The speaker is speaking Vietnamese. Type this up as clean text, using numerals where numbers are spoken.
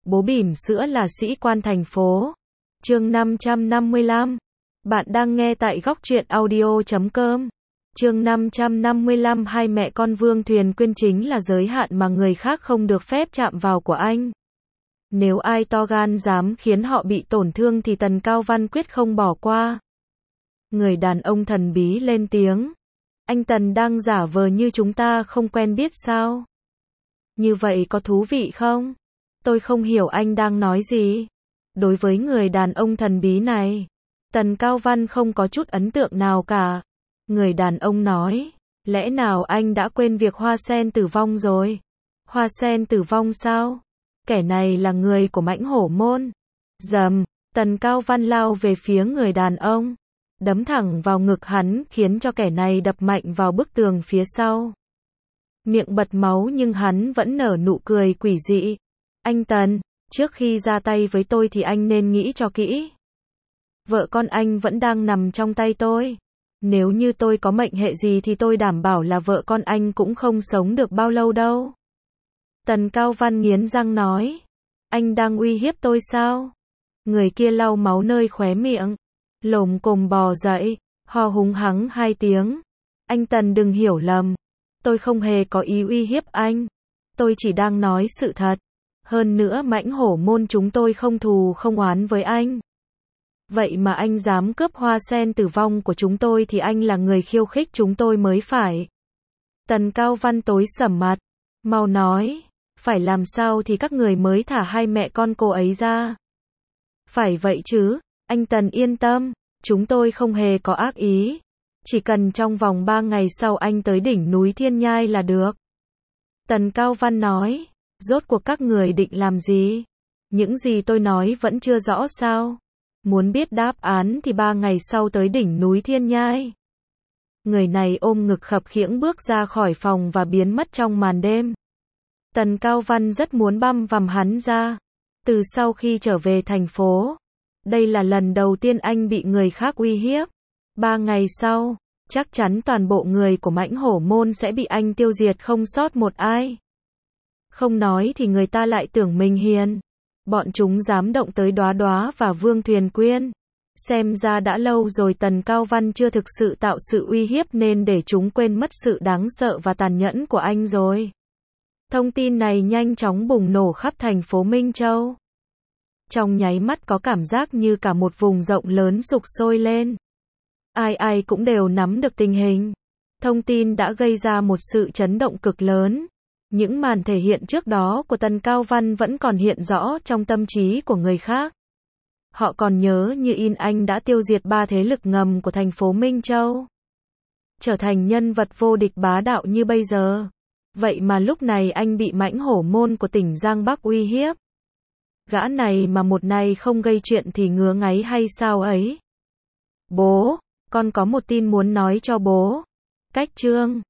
Bố bỉm sữa là sĩ quan thành phố. Chương 555. Bạn đang nghe tại góc truyện audio.com. Chương 555. Hai mẹ con Vương Thuyền Quyên chính là giới hạn mà người khác không được phép chạm vào của anh. Nếu ai to gan dám khiến họ bị tổn thương thì Tần Cao Văn quyết không bỏ qua. Người đàn ông thần bí lên tiếng. Anh Tần đang giả vờ như chúng ta không quen biết sao? Như vậy có thú vị không? Tôi không hiểu anh đang nói gì. Đối với người đàn ông thần bí này, Tần Cao Văn không có chút ấn tượng nào cả. Người đàn ông nói, lẽ nào anh đã quên việc Hoa Sen tử vong rồi? Hoa Sen tử vong sao? Kẻ này là người của Mãnh Hổ Môn. Rầm, Tần Cao Văn lao về phía người đàn ông, đấm thẳng vào ngực hắn khiến cho kẻ này đập mạnh vào bức tường phía sau. Miệng bật máu nhưng hắn vẫn nở nụ cười quỷ dị. Anh Tần, trước khi ra tay với tôi thì anh nên nghĩ cho kỹ. Vợ con anh vẫn đang nằm trong tay tôi. Nếu như tôi có mệnh hệ gì thì tôi đảm bảo là vợ con anh cũng không sống được bao lâu đâu. Tần Cao Văn nghiến răng nói. Anh đang uy hiếp tôi sao? Người kia lau máu nơi khóe miệng, lồm cồm bò dậy, ho húng hắng 2 tiếng. Anh Tần đừng hiểu lầm. Tôi không hề có ý uy hiếp anh. Tôi chỉ đang nói sự thật. Hơn nữa Mãnh Hổ Môn chúng tôi không thù không oán với anh. Vậy mà anh dám cướp Hoa Sen tử vong của chúng tôi thì anh là người khiêu khích chúng tôi mới phải. Tần Cao Văn tối sầm mặt. Mau nói, phải làm sao thì các người mới thả hai mẹ con cô ấy ra? Phải vậy chứ, anh Tần yên tâm, chúng tôi không hề có ác ý. Chỉ cần trong vòng 3 ngày sau anh tới đỉnh núi Thiên Nhai là được. Tần Cao Văn nói, rốt cuộc các người định làm gì? Những gì tôi nói vẫn chưa rõ sao? Muốn biết đáp án thì 3 ngày sau tới đỉnh núi Thiên Nhai. Người này ôm ngực khập khiễng bước ra khỏi phòng và biến mất trong màn đêm. Tần Cao Văn rất muốn băm vằm hắn ra. Từ sau khi trở về thành phố, đây là lần đầu tiên anh bị người khác uy hiếp. 3 ngày sau, chắc chắn toàn bộ người của Mãnh Hổ Môn sẽ bị anh tiêu diệt không sót một ai. Không nói thì người ta lại tưởng mình hiền. Bọn chúng dám động tới Đóa Đóa và Vương Thuyền Quyên. Xem ra đã lâu rồi Tần Cao Văn chưa thực sự tạo sự uy hiếp nên để chúng quên mất sự đáng sợ và tàn nhẫn của anh rồi. Thông tin này nhanh chóng bùng nổ khắp thành phố Minh Châu. Trong nháy mắt có cảm giác như cả một vùng rộng lớn sục sôi lên. Ai ai cũng đều nắm được tình hình. Thông tin đã gây ra một sự chấn động cực lớn. Những màn thể hiện trước đó của Tần Cao Văn vẫn còn hiện rõ trong tâm trí của người khác. Họ còn nhớ như in anh đã tiêu diệt 3 thế lực ngầm của thành phố Minh Châu. Trở thành nhân vật vô địch bá đạo như bây giờ. Vậy mà lúc này anh bị Mãnh Hổ Môn của tỉnh Giang Bắc uy hiếp. Gã này mà một ngày không gây chuyện thì ngứa ngáy hay sao ấy? Bố, con có một tin muốn nói cho bố. Cách chương